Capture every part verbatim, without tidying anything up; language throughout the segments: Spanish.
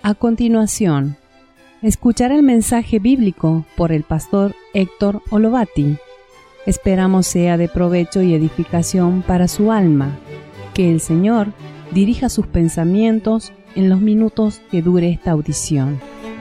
A continuación, escuchar el mensaje bíblico por el pastor Héctor Olovati. Esperamos sea de provecho y edificación para su alma. Que el Señor dirija sus pensamientos en los minutos que dure esta audición.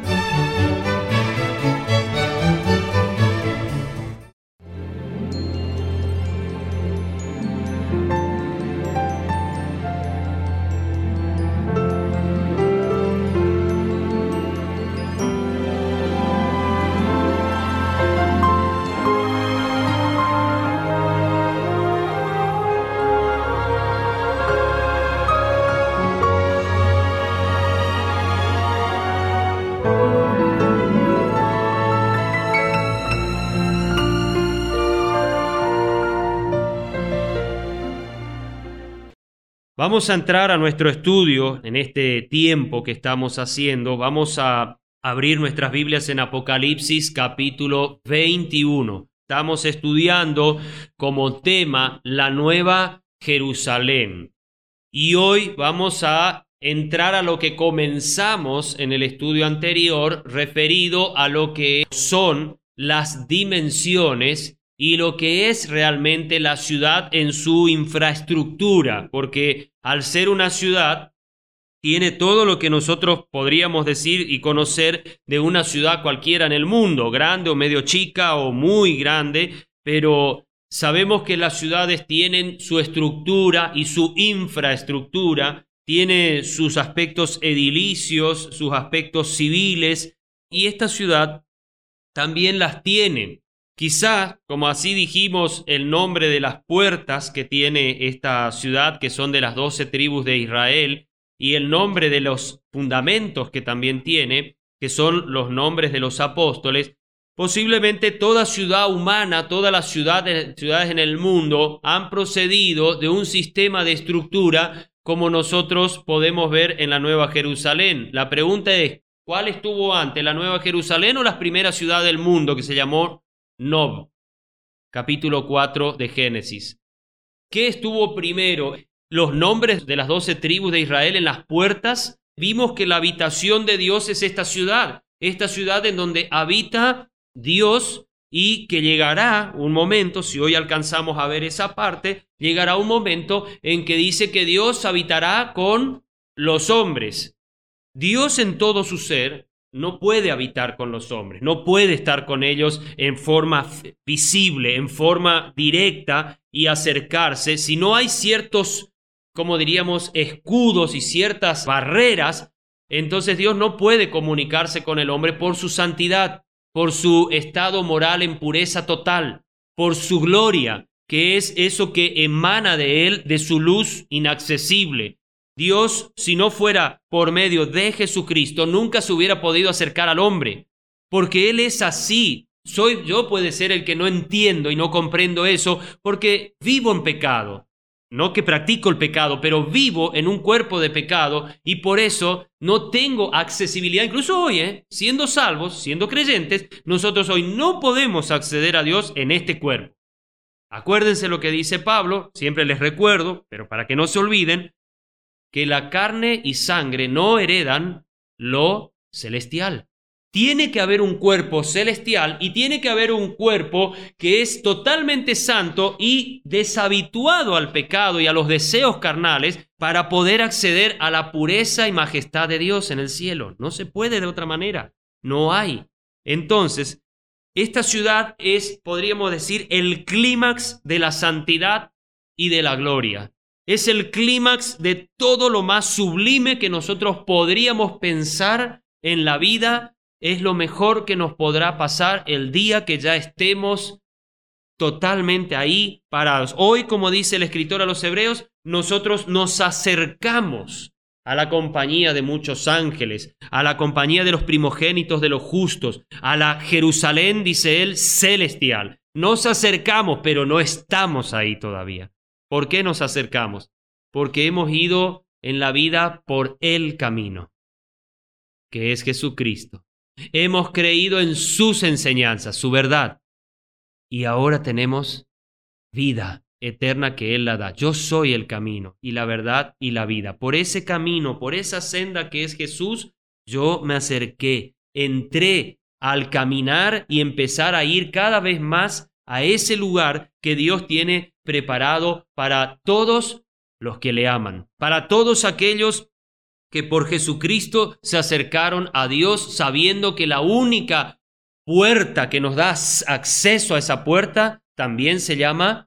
Vamos a entrar a nuestro estudio en este tiempo que estamos haciendo. Vamos a abrir nuestras Biblias en Apocalipsis capítulo veintiuno. Estamos estudiando como tema la Nueva Jerusalén. Y hoy vamos a entrar a lo que comenzamos en el estudio anterior, referido a lo que son las dimensiones y lo que es realmente la ciudad en su infraestructura, porque al ser una ciudad tiene todo lo que nosotros podríamos decir y conocer de una ciudad cualquiera en el mundo, grande o medio chica o muy grande, pero sabemos que las ciudades tienen su estructura y su infraestructura, tiene sus aspectos edilicios, sus aspectos civiles, y esta ciudad también las tiene. Quizá, como así dijimos, el nombre de las puertas que tiene esta ciudad, que son de las doce tribus de Israel, y el nombre de los fundamentos que también tiene, que son los nombres de los apóstoles, posiblemente toda ciudad humana, todas las ciudades, ciudades en el mundo han procedido de un sistema de estructura como nosotros podemos ver en la Nueva Jerusalén. La pregunta es, ¿cuál estuvo antes, la Nueva Jerusalén o la primera ciudad del mundo que se llamó Nob? Capítulo cuatro de Génesis. ¿Qué estuvo primero? Los nombres de las doce tribus de Israel en las puertas. Vimos que la habitación de Dios es esta ciudad, esta ciudad en donde habita Dios, y que llegará un momento, si hoy alcanzamos a ver esa parte, llegará un momento en que dice que Dios habitará con los hombres. Dios en todo su ser no puede habitar con los hombres, no puede estar con ellos en forma visible, en forma directa y acercarse, si no hay ciertos, como diríamos, escudos y ciertas barreras. Entonces Dios no puede comunicarse con el hombre por su santidad, por su estado moral en pureza total, por su gloria, que es eso que emana de él, de su luz inaccesible. Dios, si no fuera por medio de Jesucristo, nunca se hubiera podido acercar al hombre, porque Él es así. Soy yo, puede ser el que no entiendo y no comprendo eso, porque vivo en pecado. No que practico el pecado, pero vivo en un cuerpo de pecado, y por eso no tengo accesibilidad. Incluso hoy, ¿eh? siendo salvos, siendo creyentes, nosotros hoy no podemos acceder a Dios en este cuerpo. Acuérdense lo que dice Pablo, siempre les recuerdo, pero para que no se olviden, que la carne y sangre no heredan lo celestial. Tiene que haber un cuerpo celestial y tiene que haber un cuerpo que es totalmente santo y deshabituado al pecado y a los deseos carnales para poder acceder a la pureza y majestad de Dios en el cielo. No se puede de otra manera. No hay. Entonces, esta ciudad es, podríamos decir, el clímax de la santidad y de la gloria. Es el clímax de todo lo más sublime que nosotros podríamos pensar en la vida. Es lo mejor que nos podrá pasar el día que ya estemos totalmente ahí parados. Hoy, como dice el escritor a los Hebreos, nosotros nos acercamos a la compañía de muchos ángeles, a la compañía de los primogénitos de los justos, a la Jerusalén, dice él, celestial. Nos acercamos, pero no estamos ahí todavía. ¿Por qué nos acercamos? Porque hemos ido en la vida por el camino, que es Jesucristo. Hemos creído en sus enseñanzas, su verdad, y ahora tenemos vida eterna que Él la da. Yo soy el camino y la verdad y la vida. Por ese camino, por esa senda que es Jesús, yo me acerqué, entré al caminar y empezar a ir cada vez más a ese lugar que Dios tiene preparado para todos los que le aman, para todos aquellos que por Jesucristo se acercaron a Dios sabiendo que la única puerta que nos da acceso a esa puerta también se llama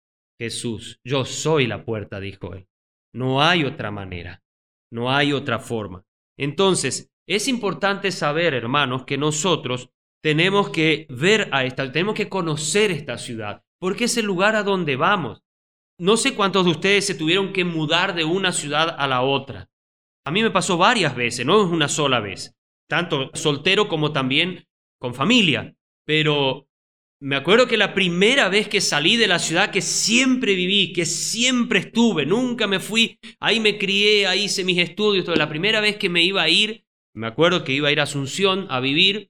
Jesús. Yo soy la puerta, dijo él. No hay otra manera, no hay otra forma. Entonces, es importante saber, hermanos, que nosotros tenemos que ver a esta, tenemos que conocer esta ciudad, porque es el lugar a donde vamos. No sé cuántos de ustedes se tuvieron que mudar de una ciudad a la otra. A mí me pasó varias veces, no es una sola vez, tanto soltero como también con familia. Pero me acuerdo que la primera vez que salí de la ciudad que siempre viví, que siempre estuve, nunca me fui, ahí me crié, ahí hice mis estudios, todo. La primera vez que me iba a ir, me acuerdo que iba a ir a Asunción a vivir,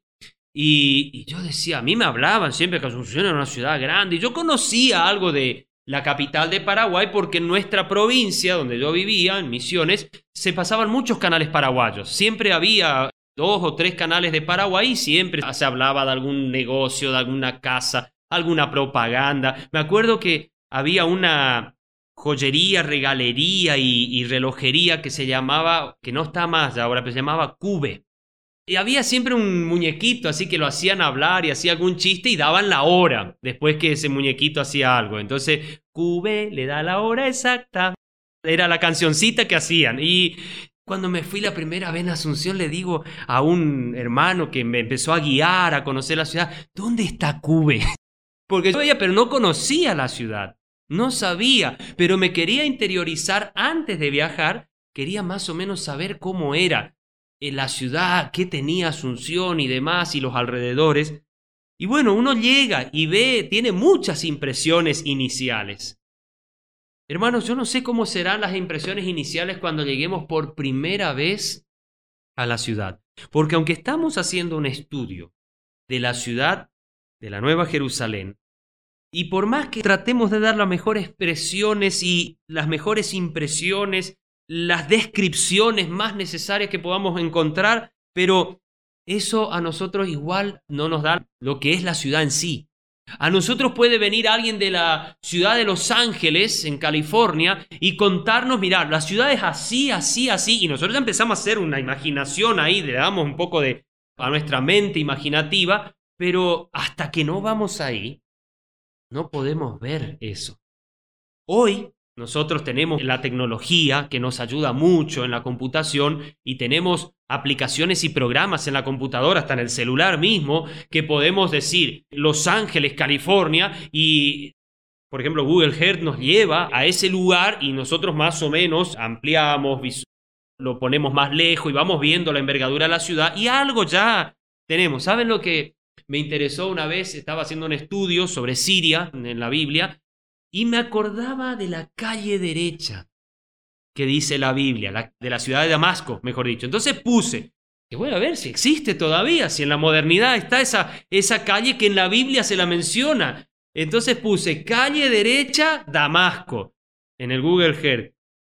y, y yo decía, a mí me hablaban siempre que Asunción era una ciudad grande, y yo conocía algo de la capital de Paraguay porque en nuestra provincia, donde yo vivía, en Misiones, se pasaban muchos canales paraguayos. Siempre había dos o tres canales de Paraguay y siempre se hablaba de algún negocio, de alguna casa, alguna propaganda. Me acuerdo que había una joyería, regalería y, y relojería que se llamaba, que no está más ahora, pero se llamaba Cube. Y había siempre un muñequito así que lo hacían hablar y hacía algún chiste y daban la hora después que ese muñequito hacía algo. Entonces, Cube le da la hora exacta. Era la cancioncita que hacían. Y cuando me fui la primera vez en Asunción le digo a un hermano que me empezó a guiar a conocer la ciudad, ¿dónde está Cube? Porque yo veía, pero no conocía la ciudad. No sabía, pero me quería interiorizar antes de viajar. Quería más o menos saber cómo era en la ciudad, qué tenía Asunción y demás, y los alrededores. Y bueno, uno llega y ve, tiene muchas impresiones iniciales. Hermanos, yo no sé cómo serán las impresiones iniciales cuando lleguemos por primera vez a la ciudad. Porque aunque estamos haciendo un estudio de la ciudad de la Nueva Jerusalén, y por más que tratemos de dar las mejores expresiones y las mejores impresiones, las descripciones más necesarias que podamos encontrar, pero eso a nosotros igual no nos da lo que es la ciudad en sí. A nosotros puede venir alguien de la ciudad de Los Ángeles, en California, y contarnos, mirá, la ciudad es así, así, así, y nosotros ya empezamos a hacer una imaginación ahí, le damos un poco de a nuestra mente imaginativa, pero hasta que no vamos ahí, no podemos ver eso. Hoy nosotros tenemos la tecnología que nos ayuda mucho en la computación y tenemos aplicaciones y programas en la computadora, hasta en el celular mismo, que podemos decir Los Ángeles, California, y por ejemplo Google Earth nos lleva a ese lugar y nosotros más o menos ampliamos, lo ponemos más lejos y vamos viendo la envergadura de la ciudad y algo ya tenemos. ¿Saben lo que me interesó una vez? Estaba haciendo un estudio sobre Siria en la Biblia y me acordaba de la calle derecha que dice la Biblia, la, de la ciudad de Damasco, mejor dicho. Entonces puse, que voy a ver si existe todavía, si en la modernidad está esa, esa calle que en la Biblia se la menciona. Entonces puse calle derecha Damasco en el Google Earth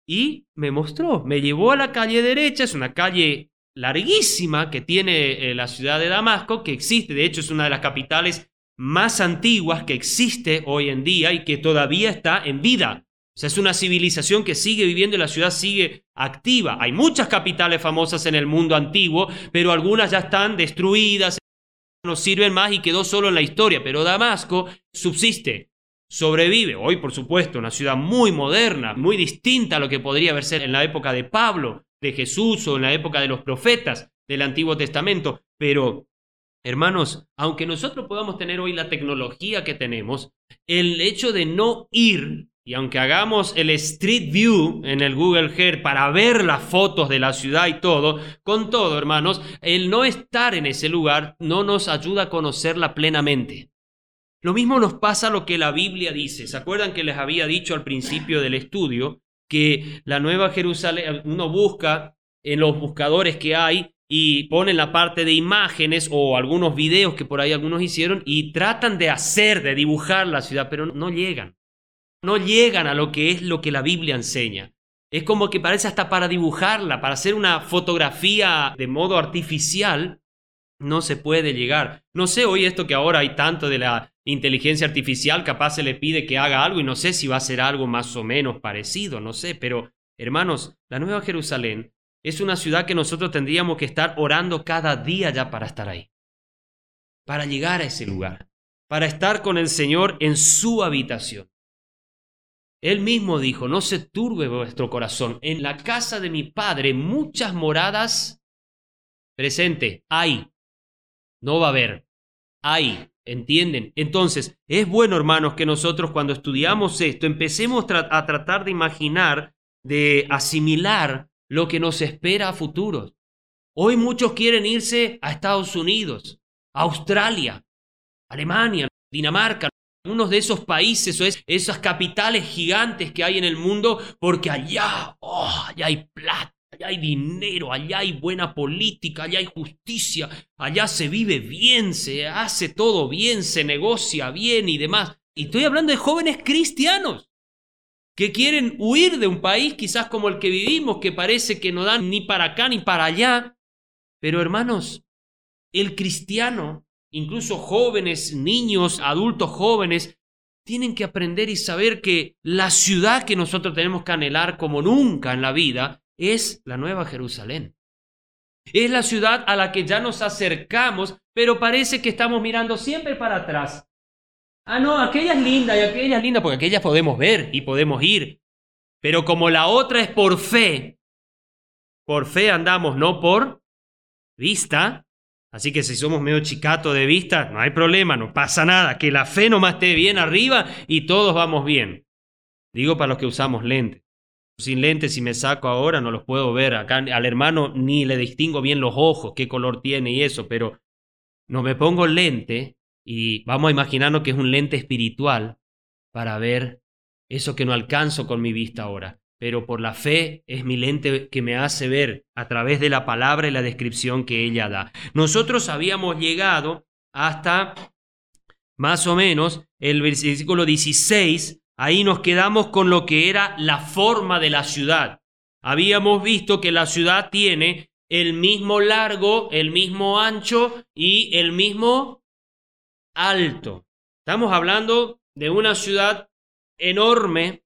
y me mostró, me llevó a la calle derecha, es una calle larguísima que tiene eh, la ciudad de Damasco, que existe, de hecho es una de las capitales más antiguas que existe hoy en día y que todavía está en vida. O sea, es una civilización que sigue viviendo y la ciudad sigue activa. Hay muchas capitales famosas en el mundo antiguo, pero algunas ya están destruidas, no sirven más y quedó solo en la historia. Pero Damasco subsiste, sobrevive. Hoy, por supuesto, una ciudad muy moderna, muy distinta a lo que podría haber sido en la época de Pablo, de Jesús o en la época de los profetas del Antiguo Testamento. Pero hermanos, aunque nosotros podamos tener hoy la tecnología que tenemos, el hecho de no ir, y aunque hagamos el Street View en el Google Earth para ver las fotos de la ciudad y todo, con todo, hermanos, el no estar en ese lugar no nos ayuda a conocerla plenamente. Lo mismo nos pasa lo que la Biblia dice. ¿Se acuerdan que les había dicho al principio del estudio que la Nueva Jerusalén, uno busca en los buscadores que hay, y ponen la parte de imágenes o algunos videos que por ahí algunos hicieron y tratan de hacer, de dibujar la ciudad, pero no llegan. No llegan a lo que es lo que la Biblia enseña. Es como que parece hasta para dibujarla, para hacer una fotografía de modo artificial, no se puede llegar. No sé, hoy esto que ahora hay tanto de la inteligencia artificial, capaz se le pide que haga algo y no sé si va a ser algo más o menos parecido, no sé, pero hermanos, la Nueva Jerusalén es una ciudad que nosotros tendríamos que estar orando cada día ya para estar ahí, para llegar a ese lugar, para estar con el Señor en su habitación. Él mismo dijo, no se turbe vuestro corazón, en la casa de mi Padre muchas moradas, presente, hay, no va a haber, hay, ¿entienden? Entonces, es bueno, hermanos, que nosotros cuando estudiamos esto empecemos tra- a tratar de imaginar, de asimilar lo que nos espera a futuro. Hoy muchos quieren irse a Estados Unidos, a Australia, Alemania, Dinamarca, unos de esos países o es, esas capitales gigantes que hay en el mundo, porque allá, oh, allá hay plata, allá hay dinero, allá hay buena política, allá hay justicia, allá se vive bien, se hace todo bien, se negocia bien y demás. Y estoy hablando de jóvenes cristianos que quieren huir de un país quizás como el que vivimos, que parece que no dan ni para acá ni para allá. Pero hermanos, el cristiano, incluso jóvenes, niños, adultos jóvenes, tienen que aprender y saber que la ciudad que nosotros tenemos que anhelar como nunca en la vida es la Nueva Jerusalén. Es la ciudad a la que ya nos acercamos, pero parece que estamos mirando siempre para atrás. Ah, no, aquella es linda y aquella es linda, porque aquellas podemos ver y podemos ir. Pero como la otra es por fe, por fe andamos, no por vista. Así que si somos medio chicato de vista, no hay problema, no pasa nada. Que la fe nomás esté bien arriba y todos vamos bien. Digo para los que usamos lentes. Sin lentes, si me saco ahora, no los puedo ver. Acá al hermano ni le distingo bien los ojos, qué color tiene y eso, pero no me pongo lente y vamos a imaginarnos que es un lente espiritual para ver eso que no alcanzo con mi vista ahora. Pero por la fe es mi lente que me hace ver a través de la palabra y la descripción que ella da. Nosotros habíamos llegado hasta más o menos el versículo dieciséis, ahí nos quedamos con lo que era la forma de la ciudad. Habíamos visto que la ciudad tiene el mismo largo, el mismo ancho y el mismo alto. Estamos hablando de una ciudad enorme,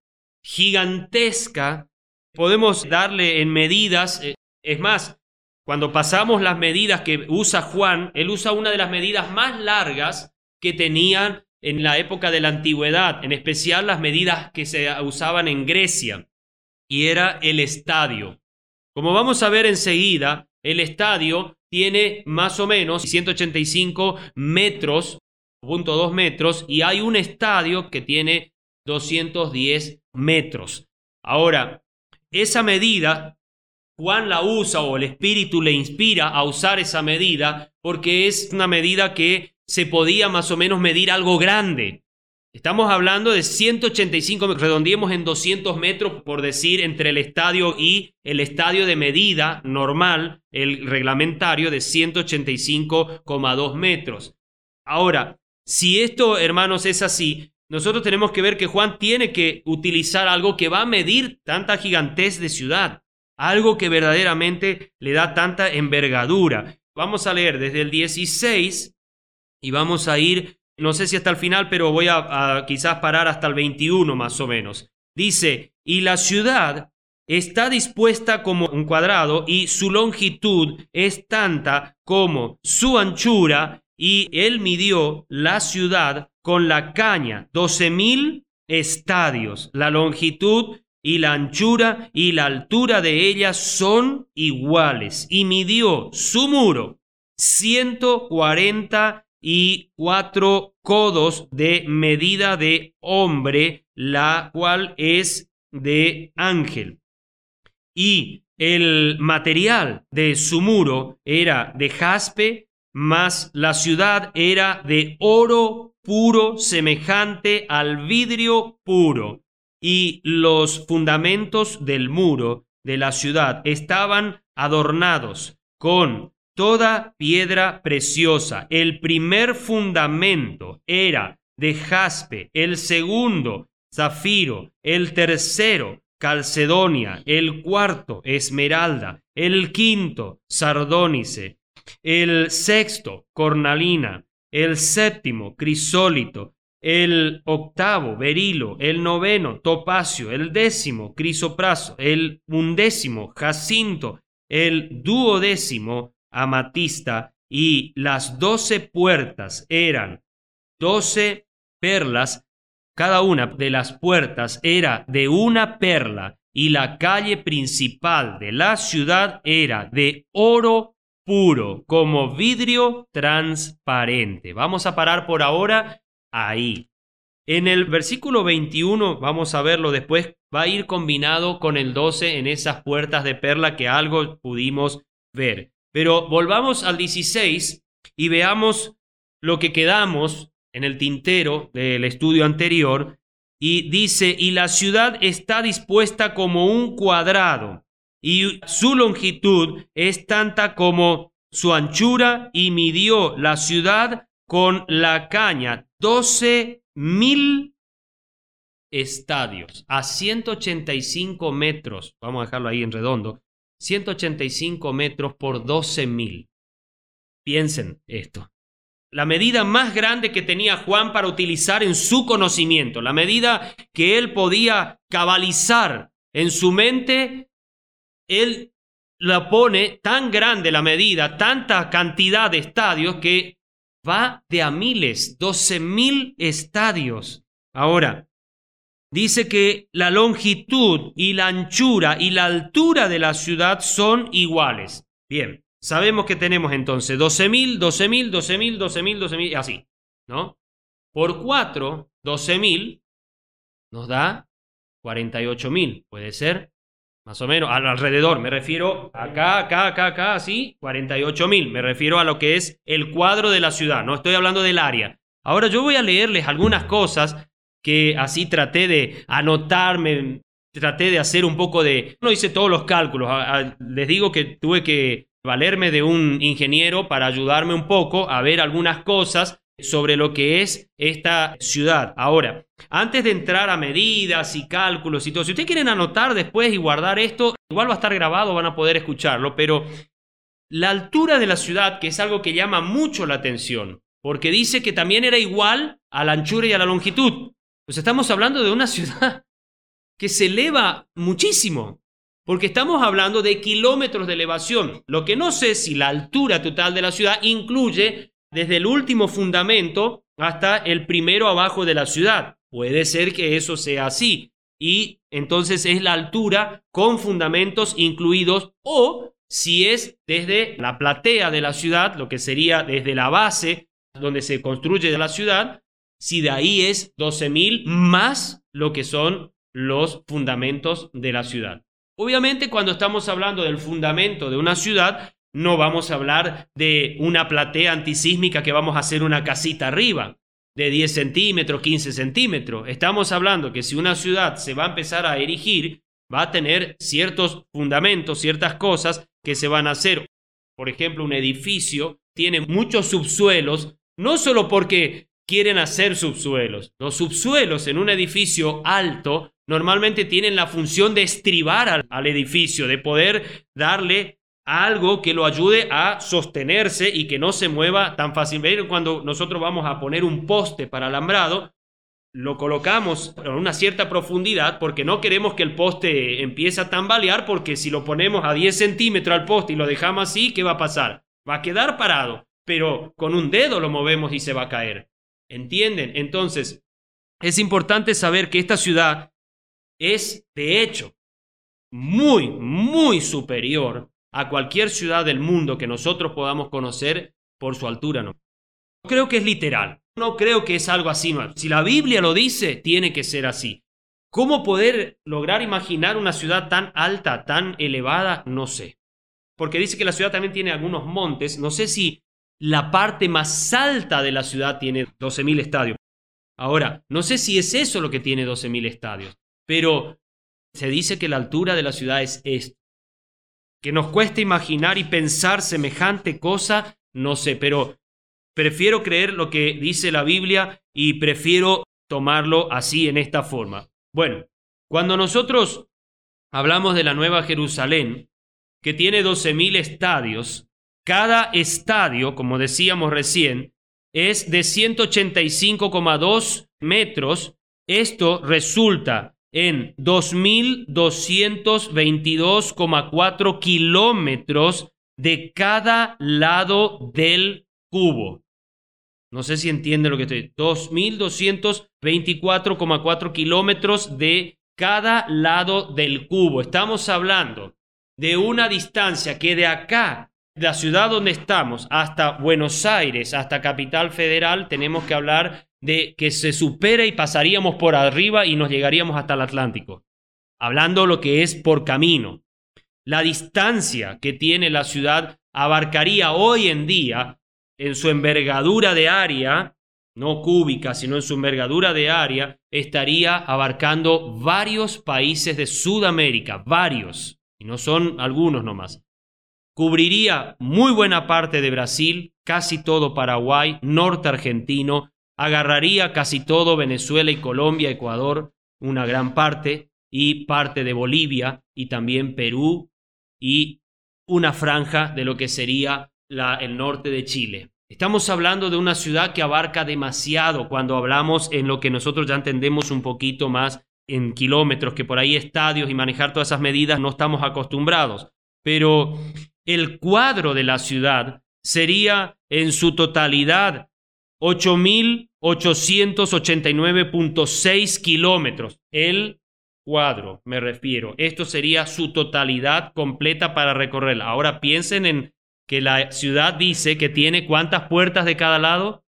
gigantesca. Podemos darle en medidas, es más, cuando pasamos las medidas que usa Juan, él usa una de las medidas más largas que tenían en la época de la antigüedad, en especial las medidas que se usaban en Grecia, y era el estadio. Como vamos a ver enseguida, el estadio tiene más o menos ciento ochenta y cinco metros, punto dos metros, y hay un estadio que tiene doscientos diez metros. Ahora, esa medida, Juan la usa o el Espíritu le inspira a usar esa medida porque es una medida que se podía más o menos medir algo grande. Estamos hablando de ciento ochenta y cinco metros, redondeemos en doscientos metros, por decir, entre el estadio y el estadio de medida normal, el reglamentario de ciento ochenta y cinco coma dos metros. Ahora, si esto, hermanos, es así, nosotros tenemos que ver que Juan tiene que utilizar algo que va a medir tanta gigantez de ciudad, algo que verdaderamente le da tanta envergadura. Vamos a leer desde el dieciséis y vamos a ir, no sé si hasta el final, pero voy a, a quizás parar hasta el veintiuno más o menos. Dice, y la ciudad está dispuesta como un cuadrado y su longitud es tanta como su anchura, y él midió la ciudad con la caña, doce mil estadios. La longitud y la anchura y la altura de ella son iguales. Y midió su muro ciento cuarenta y cuatro codos de medida de hombre, la cual es de ángel. Y el material de su muro era de jaspe, mas la ciudad era de oro puro, semejante al vidrio puro. Y los fundamentos del muro de la ciudad estaban adornados con toda piedra preciosa. El primer fundamento era de jaspe, el segundo zafiro, el tercero calcedonia, el cuarto, esmeralda, el quinto, sardónice, el sexto, cornalina, el séptimo, crisólito, el octavo, berilo, el noveno, topacio, el décimo, crisopraso, el undécimo, jacinto, el duodécimo, amatista, y las doce puertas eran doce perlas. Cada una de las puertas era de una perla, y la calle principal de la ciudad era de oro puro, como vidrio transparente. Vamos a parar por ahora ahí. En el versículo veintiuno, vamos a verlo después, va a ir combinado con el doce en esas puertas de perla que algo pudimos ver. Pero volvamos al dieciséis y veamos lo que quedamos en el tintero del estudio anterior, y dice: y la ciudad está dispuesta como un cuadrado, y su longitud es tanta como su anchura, y midió la ciudad con la caña doce mil estadios, a ciento ochenta y cinco metros, vamos a dejarlo ahí en redondo, ciento ochenta y cinco metros por doce mil. Piensen esto. La medida más grande que tenía Juan para utilizar en su conocimiento, la medida que él podía cabalizar en su mente, él la pone tan grande la medida, tanta cantidad de estadios, que va de a miles, doce mil estadios. Ahora, dice que la longitud y la anchura y la altura de la ciudad son iguales. Bien. Sabemos que tenemos entonces doce mil, doce mil, doce mil, doce mil, doce mil, así, ¿no? Por cuatro, doce mil, nos da cuarenta y ocho mil, puede ser, más o menos, alrededor, me refiero acá, acá, acá, acá, así, cuarenta y ocho mil, me refiero a lo que es el cuadro de la ciudad, no estoy hablando del área. Ahora yo voy a leerles algunas cosas que así traté de anotarme, traté de hacer un poco de... No hice todos los cálculos, les digo que tuve que valerme de un ingeniero para ayudarme un poco a ver algunas cosas sobre lo que es esta ciudad. Ahora, antes de entrar a medidas y cálculos y todo, si ustedes quieren anotar después y guardar esto, igual va a estar grabado, van a poder escucharlo, pero la altura de la ciudad, que es algo que llama mucho la atención, porque dice que también era igual a la anchura y a la longitud. Pues estamos hablando de una ciudad que se eleva muchísimo, porque estamos hablando de kilómetros de elevación. Lo que no sé si la altura total de la ciudad incluye desde el último fundamento hasta el primero abajo de la ciudad. Puede ser que eso sea así. Y entonces es la altura con fundamentos incluidos, o si es desde la platea de la ciudad, lo que sería desde la base donde se construye la ciudad, si de ahí es doce mil más lo que son los fundamentos de la ciudad. Obviamente, cuando estamos hablando del fundamento de una ciudad, no vamos a hablar de una platea antisísmica que vamos a hacer una casita arriba de diez centímetros, quince centímetros. Estamos hablando que si una ciudad se va a empezar a erigir, va a tener ciertos fundamentos, ciertas cosas que se van a hacer. Por ejemplo, un edificio tiene muchos subsuelos, no solo porque quieren hacer subsuelos. Los subsuelos en un edificio alto normalmente tienen la función de estribar al, al edificio, de poder darle algo que lo ayude a sostenerse y que no se mueva tan fácilmente. Cuando nosotros vamos a poner un poste para alambrado, lo colocamos a una cierta profundidad porque no queremos que el poste empiece a tambalear, porque si lo ponemos a diez centímetros al poste y lo dejamos así, ¿qué va a pasar? Va a quedar parado, pero con un dedo lo movemos y se va a caer. ¿Entienden? Entonces, es importante saber que esta ciudad es, de hecho, muy, muy superior a cualquier ciudad del mundo que nosotros podamos conocer por su altura. No creo que es literal, no creo que es algo así. No. Si la Biblia lo dice, tiene que ser así. ¿Cómo poder lograr imaginar una ciudad tan alta, tan elevada? No sé. Porque dice que la ciudad también tiene algunos montes. No sé si la parte más alta de la ciudad tiene doce mil estadios. Ahora, no sé si es eso lo que tiene doce mil estadios. Pero se dice que la altura de la ciudad es esto. Que nos cuesta imaginar y pensar semejante cosa, no sé, pero prefiero creer lo que dice la Biblia y prefiero tomarlo así, en esta forma. Bueno, cuando nosotros hablamos de la Nueva Jerusalén, que tiene doce mil estadios. Cada estadio, como decíamos recién, es de ciento ochenta y cinco coma dos metros. Esto resulta en dos mil doscientos veintidós coma cuatro kilómetros de cada lado del cubo. No sé si entiende lo que estoy diciendo. dos mil doscientos veinticuatro coma cuatro kilómetros de cada lado del cubo. Estamos hablando de una distancia que de acá, de la ciudad donde estamos, hasta Buenos Aires, hasta Capital Federal, tenemos que hablar de que se supera y pasaríamos por arriba y nos llegaríamos hasta el Atlántico. Hablando lo que es por camino. La distancia que tiene la ciudad abarcaría hoy en día, en su envergadura de área, no cúbica, sino en su envergadura de área, estaría abarcando varios países de Sudamérica, varios, y no son algunos nomás. Cubriría muy buena parte de Brasil, casi todo Paraguay, norte argentino, agarraría casi todo Venezuela y Colombia, Ecuador, una gran parte, y parte de Bolivia, y también Perú, y una franja de lo que sería la, el norte de Chile. Estamos hablando de una ciudad que abarca demasiado cuando hablamos en lo que nosotros ya entendemos un poquito más en kilómetros, que por ahí estadios y manejar todas esas medidas no estamos acostumbrados. Pero el cuadro de la ciudad sería en su totalidad ocho mil ochocientos ochenta y nueve punto seis kilómetros. El cuadro, me refiero. Esto sería su totalidad completa para recorrer. Ahora piensen en que la ciudad dice que tiene ¿cuántas puertas de cada lado?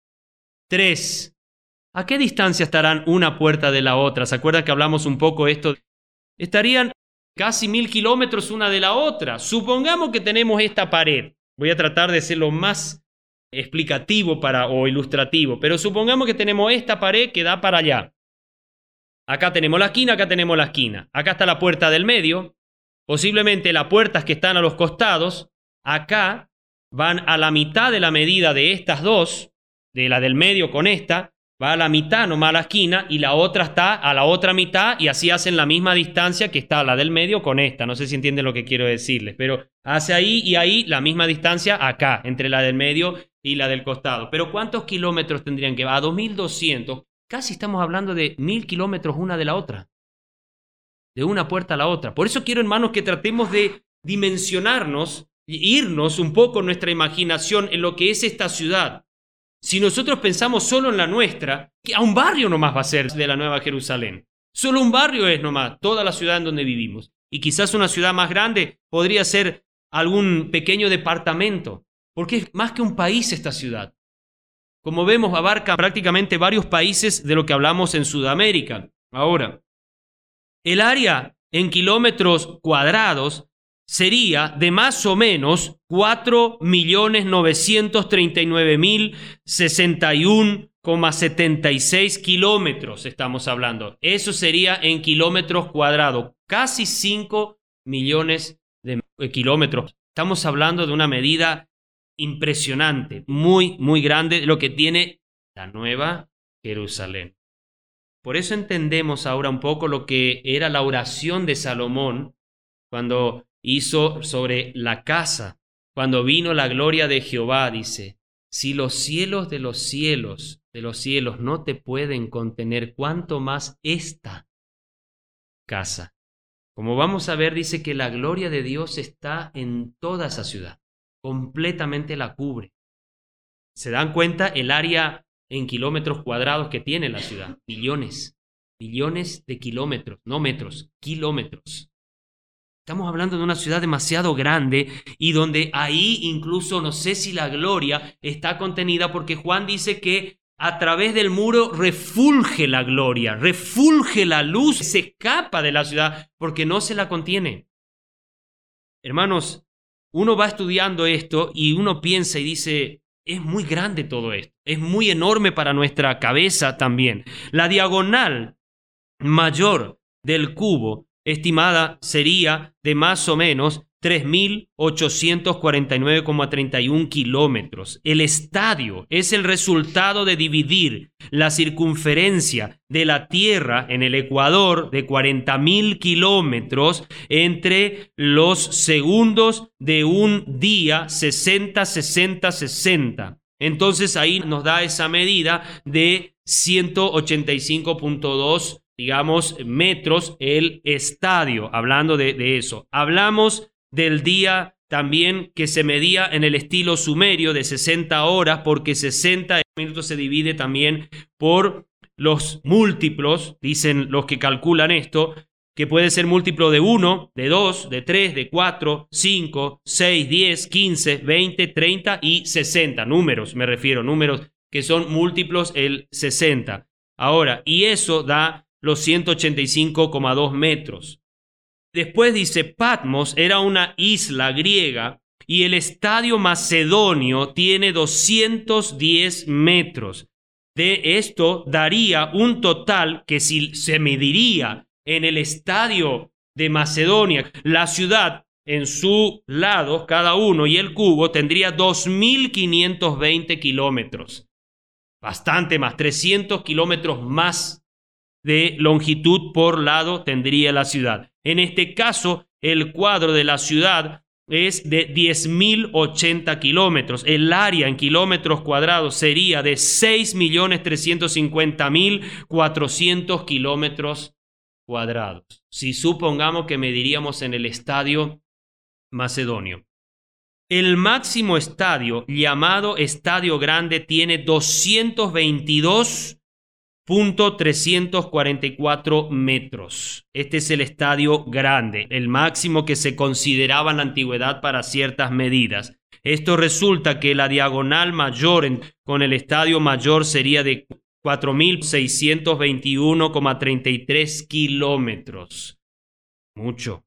Tres. ¿A qué distancia estarán una puerta de la otra? ¿Se acuerdan que hablamos un poco esto? Estarían casi mil kilómetros una de la otra. Supongamos que tenemos esta pared. Voy a tratar de ser lo más explicativo para, o ilustrativo, pero supongamos que tenemos esta pared que da para allá. Acá tenemos la esquina, acá tenemos la esquina. Acá está la puerta del medio. Posiblemente las puertas que están a los costados, acá van a la mitad de la medida de estas dos, de la del medio con esta, va a la mitad nomás a la esquina y la otra está a la otra mitad y así hacen la misma distancia que está la del medio con esta. No sé si entienden lo que quiero decirles, pero hace ahí y ahí la misma distancia acá, entre la del medio y la del costado. Pero ¿cuántos kilómetros tendrían que va? A dos mil doscientos. Casi estamos hablando de mil kilómetros una de la otra. De una puerta a la otra. Por eso quiero, hermanos, que tratemos de dimensionarnos e irnos un poco en nuestra imaginación en lo que es esta ciudad. Si nosotros pensamos solo en la nuestra, que a un barrio nomás va a ser de la Nueva Jerusalén. Solo un barrio es nomás, toda la ciudad en donde vivimos. Y quizás una ciudad más grande podría ser algún pequeño departamento, porque es más que un país esta ciudad. Como vemos, abarca prácticamente varios países de lo que hablamos en Sudamérica. Ahora, el área en kilómetros cuadrados sería de más o menos cuatro millones novecientos treinta y nueve mil sesenta y uno coma setenta y seis kilómetros estamos hablando. Eso sería en kilómetros cuadrados, casi cinco millones de kilómetros. Estamos hablando de una medida impresionante, muy, muy grande, lo que tiene la Nueva Jerusalén. Por eso entendemos ahora un poco lo que era la oración de Salomón cuando hizo sobre la casa, cuando vino la gloria de Jehová, dice, si los cielos de los cielos, de los cielos no te pueden contener, ¿cuánto más esta casa? Como vamos a ver, dice que la gloria de Dios está en toda esa ciudad, completamente la cubre. ¿Se dan cuenta el área en kilómetros cuadrados que tiene la ciudad? Billones, billones de kilómetros, no metros, kilómetros. Estamos hablando de una ciudad demasiado grande y donde ahí incluso no sé si la gloria está contenida porque Juan dice que a través del muro refulge la gloria, refulge la luz, se escapa de la ciudad porque no se la contiene. Hermanos, uno va estudiando esto y uno piensa y dice, es muy grande todo esto, es muy enorme para nuestra cabeza también. La diagonal mayor del cubo estimada sería de más o menos tres mil ochocientos cuarenta y nueve coma treinta y uno kilómetros. El estadio es el resultado de dividir la circunferencia de la Tierra en el Ecuador de cuarenta mil kilómetros entre los segundos de un día sesenta, sesenta, sesenta. Entonces ahí nos da esa medida de ciento ochenta y cinco punto dos, digamos, metros el estadio, hablando de, de eso. Hablamos del día también que se medía en el estilo sumerio de sesenta horas, porque sesenta minutos se divide también por los múltiplos, dicen los que calculan esto, que puede ser múltiplo de uno, de dos, de tres, de cuatro, cinco, seis, diez, quince, veinte, treinta y sesenta. Números, me refiero, números que son múltiplos el sesenta. Ahora, y eso da los ciento ochenta y cinco coma dos metros. Después dice, Patmos era una isla griega y el estadio macedonio tiene doscientos diez metros. De esto daría un total que si se mediría en el estadio de Macedonia, la ciudad en su lado, cada uno, y el cubo, tendría dos mil quinientos veinte kilómetros. Bastante más, trescientos kilómetros más de longitud por lado tendría la ciudad. En este caso, el cuadro de la ciudad es de diez mil ochenta kilómetros. El área en kilómetros cuadrados sería de seis millones trescientos cincuenta mil cuatrocientos kilómetros cuadrados. Si supongamos que mediríamos en el estadio macedonio. El máximo estadio, llamado Estadio Grande, tiene doscientos veintidós punto trescientos cuarenta y cuatro metros. Este es el Estadio Grande, el máximo que se consideraba en la antigüedad para ciertas medidas. Esto resulta que la diagonal mayor en, con el Estadio Mayor sería de cuatro mil seiscientos veintiuno coma treinta y tres kilómetros. Mucho.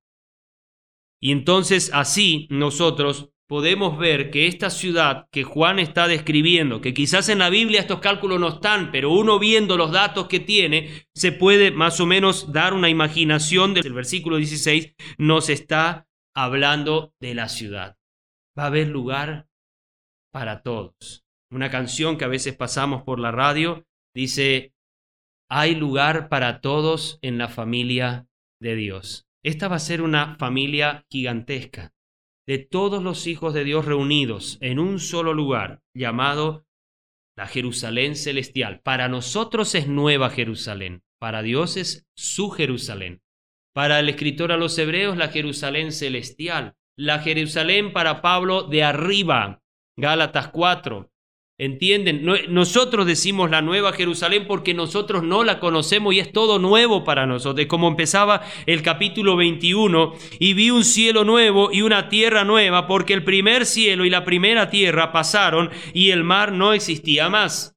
Y entonces así nosotros podemos ver que esta ciudad que Juan está describiendo, que quizás en la Biblia estos cálculos no están, pero uno viendo los datos que tiene, se puede más o menos dar una imaginación del versículo dieciséis, nos está hablando de la ciudad. Va a haber lugar para todos. Una canción que a veces pasamos por la radio dice, hay lugar para todos en la familia de Dios. Esta va a ser una familia gigantesca, de todos los hijos de Dios reunidos en un solo lugar, llamado la Jerusalén celestial. Para nosotros es Nueva Jerusalén, para Dios es su Jerusalén. Para el escritor a los hebreos, la Jerusalén celestial. La Jerusalén para Pablo de arriba, Gálatas cuatro. ¿Entienden? Nosotros decimos la Nueva Jerusalén porque nosotros no la conocemos y es todo nuevo para nosotros. Como empezaba el capítulo veintiuno, y vi un cielo nuevo y una tierra nueva, porque el primer cielo y la primera tierra pasaron y el mar no existía más.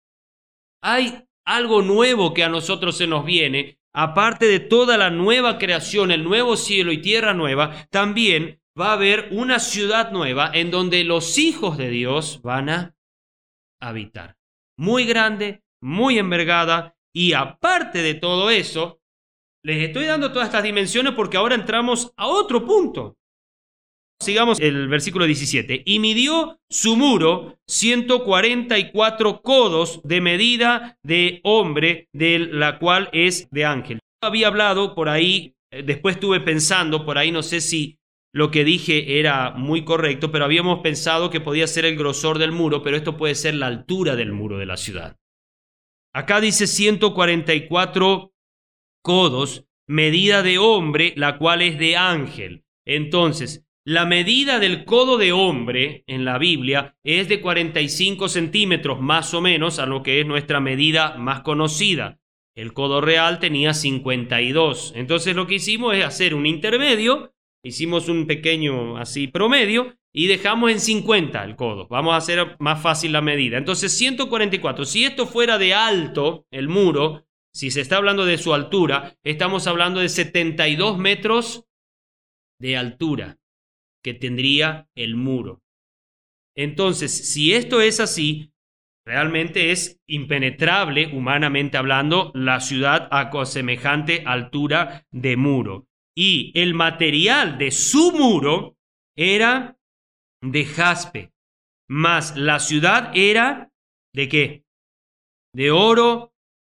Hay algo nuevo que a nosotros se nos viene, aparte de toda la nueva creación, el nuevo cielo y tierra nueva, también va a haber una ciudad nueva en donde los hijos de Dios van a habitar. Muy grande, muy envergada, y aparte de todo eso, les estoy dando todas estas dimensiones porque ahora entramos a otro punto. Sigamos el versículo diecisiete. Y midió su muro ciento cuarenta y cuatro codos de medida de hombre, de la cual es de ángel. Había hablado por ahí, después estuve pensando por ahí, no sé si lo que dije era muy correcto, pero habíamos pensado que podía ser el grosor del muro, pero esto puede ser la altura del muro de la ciudad. Acá dice ciento cuarenta y cuatro codos, medida de hombre, la cual es de ángel. Entonces, la medida del codo de hombre en la Biblia es de cuarenta y cinco centímetros, más o menos, a lo que es nuestra medida más conocida. El codo real tenía cincuenta y dos. Entonces, lo que hicimos es hacer un intermedio. Hicimos un pequeño así promedio y dejamos en cincuenta el codo. Vamos a hacer más fácil la medida. Entonces ciento cuarenta y cuatro. Si esto fuera de alto, el muro, si se está hablando de su altura, estamos hablando de setenta y dos metros de altura que tendría el muro. Entonces, si esto es así, realmente es impenetrable, humanamente hablando, la ciudad a semejante altura de muro. y el material de su muro era de jaspe, mas la ciudad era ¿de qué? De oro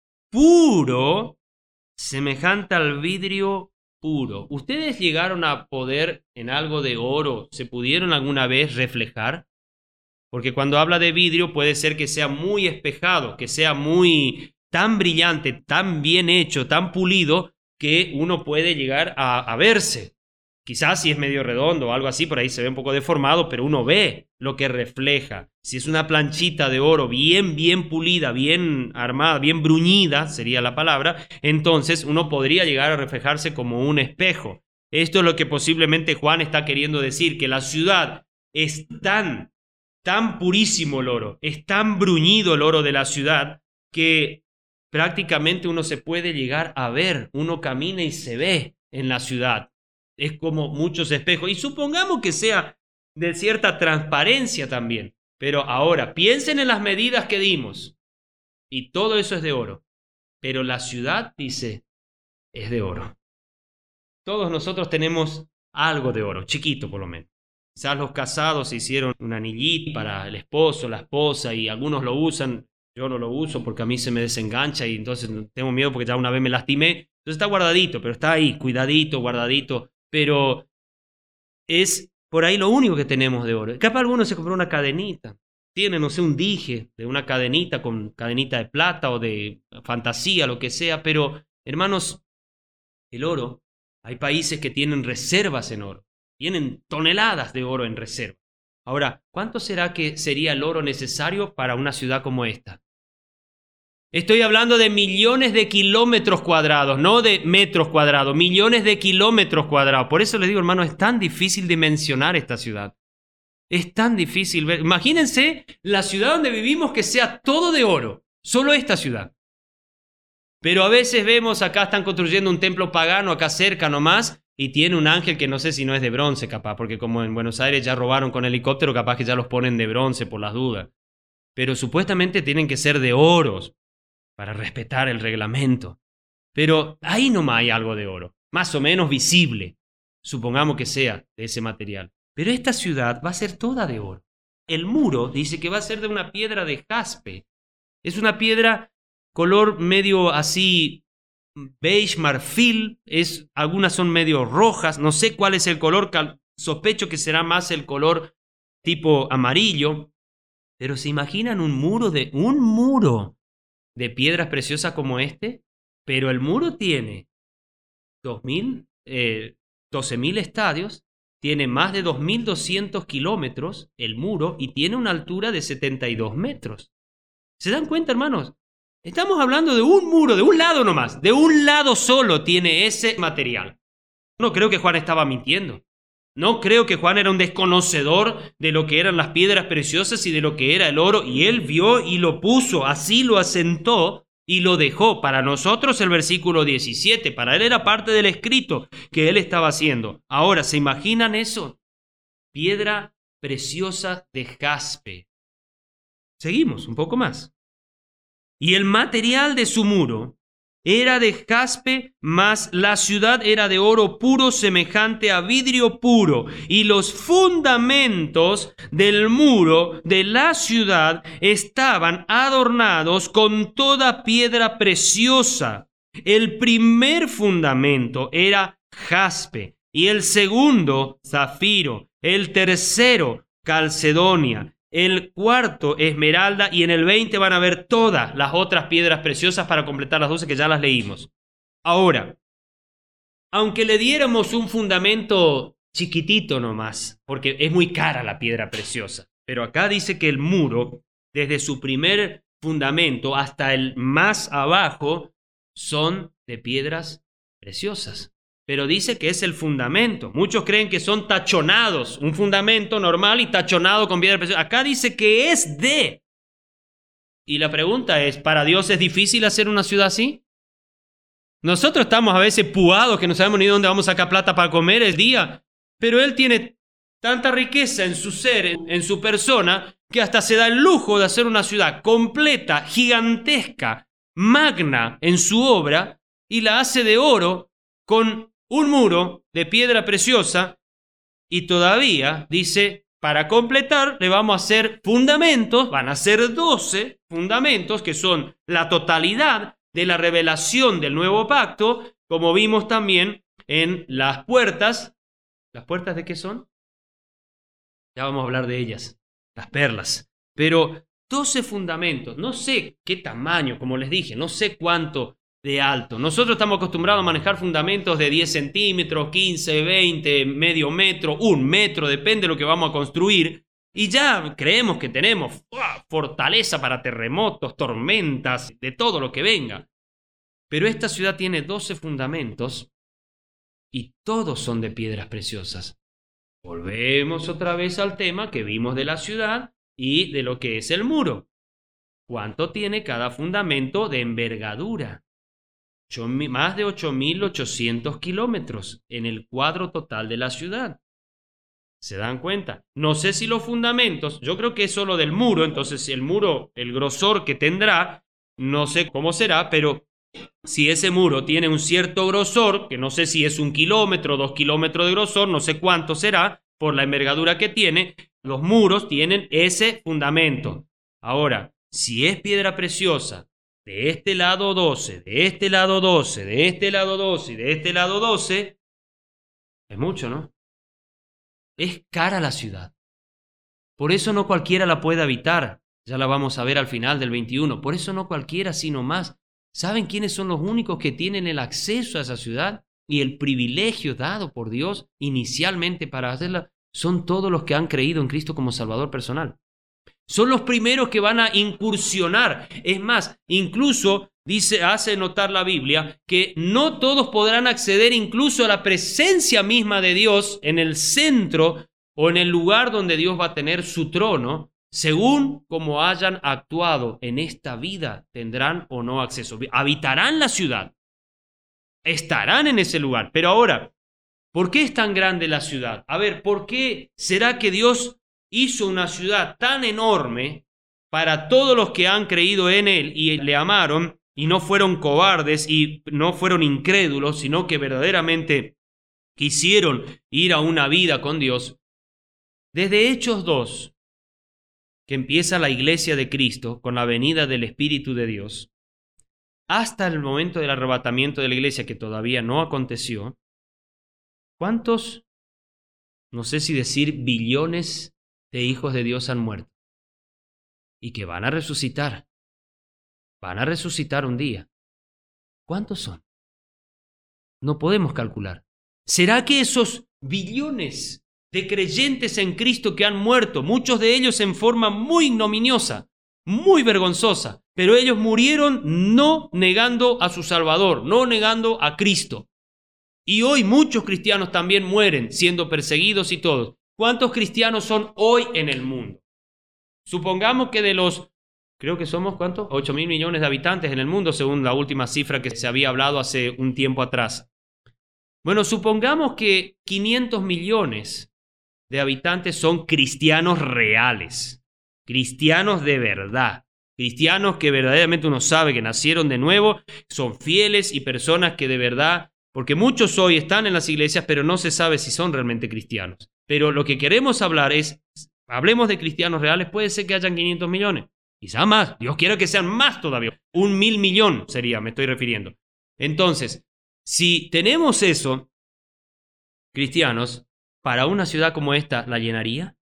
puro, semejante al vidrio puro. ¿Ustedes llegaron a poder en algo de oro, se pudieron alguna vez reflejar? Porque cuando habla de vidrio puede ser que sea muy espejado, que sea muy tan brillante, tan bien hecho, tan pulido, que uno puede llegar a, a verse. Quizás si es medio redondo o algo así, por ahí se ve un poco deformado, pero uno ve lo que refleja. Si es una planchita de oro bien, bien pulida, bien armada, bien bruñida, sería la palabra, entonces uno podría llegar a reflejarse como un espejo. Esto es lo que posiblemente Juan está queriendo decir, que la ciudad es tan, tan purísimo el oro, es tan bruñido el oro de la ciudad, que prácticamente uno se puede llegar a ver, uno camina y se ve en la ciudad. Es como muchos espejos. Y supongamos que sea de cierta transparencia también. Pero ahora, piensen en las medidas que dimos. Y todo eso es de oro. Pero la ciudad, dice, es de oro. Todos nosotros tenemos algo de oro, chiquito por lo menos. Quizás los casados se hicieron un anillito para el esposo, la esposa, y algunos lo usan. Yo no lo uso porque a mí se me desengancha y entonces tengo miedo porque ya una vez me lastimé. Entonces está guardadito, pero está ahí, cuidadito, guardadito. Pero es por ahí lo único que tenemos de oro. Capaz alguno se compró una cadenita. Tiene, no sé, un dije de una cadenita con cadenita de plata o de fantasía, lo que sea. Pero, hermanos, el oro, hay países que tienen reservas en oro. Tienen toneladas de oro en reserva. Ahora, ¿cuánto será que sería el oro necesario para una ciudad como esta? Estoy hablando de millones de kilómetros cuadrados, no de metros cuadrados, millones de kilómetros cuadrados. Por eso les digo, hermano, es tan difícil dimensionar esta ciudad. Es tan difícil ver. Imagínense la ciudad donde vivimos que sea todo de oro, solo esta ciudad. Pero a veces vemos, acá están construyendo un templo pagano, acá cerca nomás, y tiene un ángel que no sé si no es de bronce capaz, porque como en Buenos Aires ya robaron con helicóptero, capaz que ya los ponen de bronce por las dudas. Pero supuestamente tienen que ser de oros, para respetar el reglamento. Pero ahí nomás hay algo de oro, más o menos visible, supongamos que sea de ese material. Pero esta ciudad va a ser toda de oro. El muro dice que va a ser de una piedra de jaspe. Es una piedra color medio así beige marfil, es, algunas son medio rojas, no sé cuál es el color, sospecho que será más el color tipo amarillo. Pero ¿se imaginan un muro de un muro de piedras preciosas como este? Pero el muro tiene dos mil, eh, doce mil estadios, tiene más de dos mil doscientos kilómetros el muro y tiene una altura de setenta y dos metros. ¿Se dan cuenta, hermanos? Estamos hablando de un muro, de un lado nomás, de un lado solo tiene ese material. No creo que Juan estaba mintiendo. No creo que Juan era un desconocedor de lo que eran las piedras preciosas y de lo que era el oro, y él vio y lo puso, así lo asentó y lo dejó. Para nosotros el versículo diecisiete, para él era parte del escrito que él estaba haciendo. Ahora, ¿se imaginan eso? Piedra preciosa de jaspe. Seguimos un poco más. Y el material de su muro era de jaspe, mas la ciudad era de oro puro, semejante a vidrio puro. Y los fundamentos del muro de la ciudad estaban adornados con toda piedra preciosa. El primer fundamento era jaspe, y el segundo, zafiro, el tercero, calcedonia, el cuarto, esmeralda, y en el veinte van a ver todas las otras piedras preciosas para completar las doce que ya las leímos. Ahora, aunque le diéramos un fundamento chiquitito nomás, porque es muy cara la piedra preciosa, pero acá dice que el muro, desde su primer fundamento hasta el más abajo, son de piedras preciosas. Pero dice que es el fundamento. Muchos creen que son tachonados, un fundamento normal y tachonado con piedra preciosa. Acá dice que es de. Y la pregunta es, ¿para Dios es difícil hacer una ciudad así? Nosotros estamos a veces puados que no sabemos ni dónde vamos a sacar plata para comer el día, pero Él tiene tanta riqueza en su ser, en, en su persona, que hasta se da el lujo de hacer una ciudad completa, gigantesca, magna en su obra, y la hace de oro con un muro de piedra preciosa y todavía dice, para completar, le vamos a hacer fundamentos, van a ser doce fundamentos que son la totalidad de la revelación del nuevo pacto, como vimos también en las puertas. ¿Las puertas de qué son? Ya vamos a hablar de ellas, las perlas. Pero doce fundamentos, no sé qué tamaño, como les dije, no sé cuánto de alto. Nosotros estamos acostumbrados a manejar fundamentos de diez centímetros, quince, veinte, medio metro, un metro, depende de lo que vamos a construir. Y ya creemos que tenemos ¡uah! Fortaleza para terremotos, tormentas, de todo lo que venga. Pero esta ciudad tiene doce fundamentos y todos son de piedras preciosas. Volvemos otra vez al tema que vimos de la ciudad y de lo que es el muro. ¿Cuánto tiene cada fundamento de envergadura? Más de ocho mil ochocientos kilómetros en el cuadro total de la ciudad. ¿Se dan cuenta? No sé si los fundamentos, yo creo que es solo del muro, entonces el muro, el grosor que tendrá, no sé cómo será, pero si ese muro tiene un cierto grosor, que no sé si es un kilómetro, dos kilómetros de grosor, no sé cuánto será por la envergadura que tiene, los muros tienen ese fundamento. Ahora, si es piedra preciosa, de este lado doce, de este lado doce, de este lado doce y de este lado doce, es mucho, ¿no? Es cara la ciudad. Por eso no cualquiera la puede habitar. Ya la vamos a ver al final del veintiuno. Por eso no cualquiera, sino más. ¿Saben quiénes son los únicos que tienen el acceso a esa ciudad y el privilegio dado por Dios inicialmente para hacerla? Son todos los que han creído en Cristo como Salvador personal. Son los primeros que van a incursionar. Es más, incluso dice, hace notar la Biblia que no todos podrán acceder incluso a la presencia misma de Dios en el centro o en el lugar donde Dios va a tener su trono. Según como hayan actuado en esta vida, tendrán o no acceso. Habitarán la ciudad. Estarán en ese lugar. Pero ahora, ¿por qué es tan grande la ciudad? A ver, ¿por qué será que Dios hizo una ciudad tan enorme para todos los que han creído en Él y le amaron y no fueron cobardes y no fueron incrédulos, sino que verdaderamente quisieron ir a una vida con Dios? Desde Hechos dos, que empieza la iglesia de Cristo con la venida del Espíritu de Dios, hasta el momento del arrebatamiento de la iglesia, que todavía no aconteció, ¿cuántos, no sé si decir billones de hijos de Dios han muerto? Y que van a resucitar. Van a resucitar un día. ¿Cuántos son? No podemos calcular. ¿Será que esos billones de creyentes en Cristo que han muerto, muchos de ellos en forma muy ignominiosa, muy vergonzosa, pero ellos murieron no negando a su Salvador, no negando a Cristo? Y hoy muchos cristianos también mueren siendo perseguidos y todos. ¿Cuántos cristianos son hoy en el mundo? Supongamos que de los, creo que somos, ¿cuántos? ocho mil millones de habitantes en el mundo, según la última cifra que se había hablado hace un tiempo atrás. Bueno, supongamos que quinientos millones de habitantes son cristianos reales, cristianos de verdad, cristianos que verdaderamente uno sabe que nacieron de nuevo, son fieles y personas que de verdad, porque muchos hoy están en las iglesias, pero no se sabe si son realmente cristianos. Pero lo que queremos hablar es, hablemos de cristianos reales, puede ser que hayan quinientos millones, quizá más, Dios quiera que sean más todavía, un mil millón sería, me estoy refiriendo. Entonces, si tenemos eso, cristianos, ¿para una ciudad como esta la llenaría?